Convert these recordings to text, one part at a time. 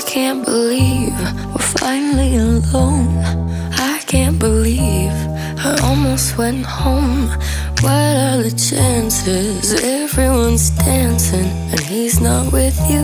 can't believe we're finally alone. I can't believe I almost went home. What are the chances? Everyone's dancing and he's not with you.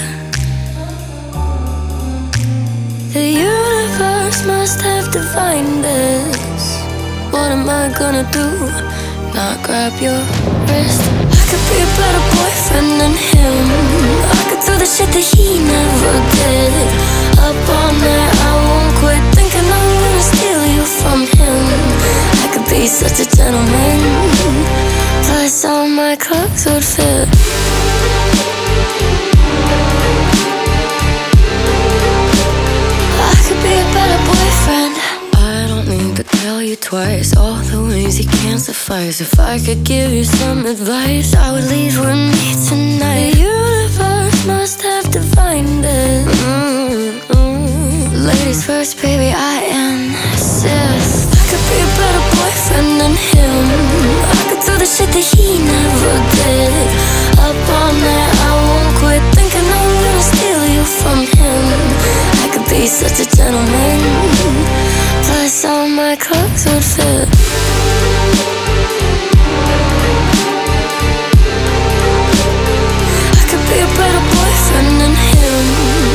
The universe must have divined this. What am I gonna do? Not grab your wrist. I could be a better boyfriend than him. I could do the shit that he never did. Up all night, I won't quit thinking I'm gonna steal you from him. I could be such a gentleman, plus all my clothes would fit. I could be a better boyfriend. I don't need to tell you twice all the ways you can't suffice. If I could give you some advice, I would leave with me tonight. The universe must have divined it. Ladies first, baby, I insist. I could be a better boyfriend than him. I could do the shit that he never did. Up all night, I won't quit thinking I'm gonna steal you from him. I could be such a gentleman, plus all my clothes would fit. I could be a better boyfriend than him.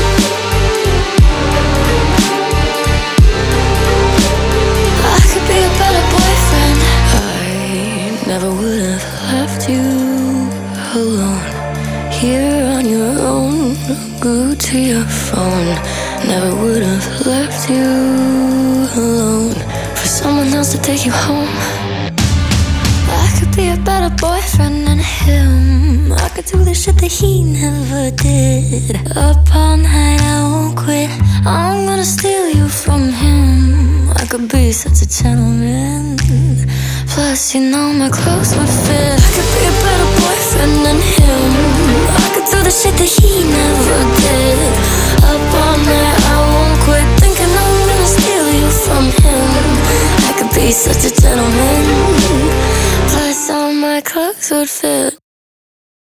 I could be a better boyfriend. I never would have left you alone, here on your own. Glued to your phone. Never would have left you alone for someone else to take you home. I could be a better boyfriend than him. I could do the shit that he never did. Up all night, I won't quit. I'm gonna steal you from him. I could be such a gentleman, plus you know my clothes would fit. I could be a better boyfriend than him. I could do the shit that he never did. Up all night, I won't quit thinking I'm gonna steal you from him. I could be such a gentleman, plus all my clothes would fit.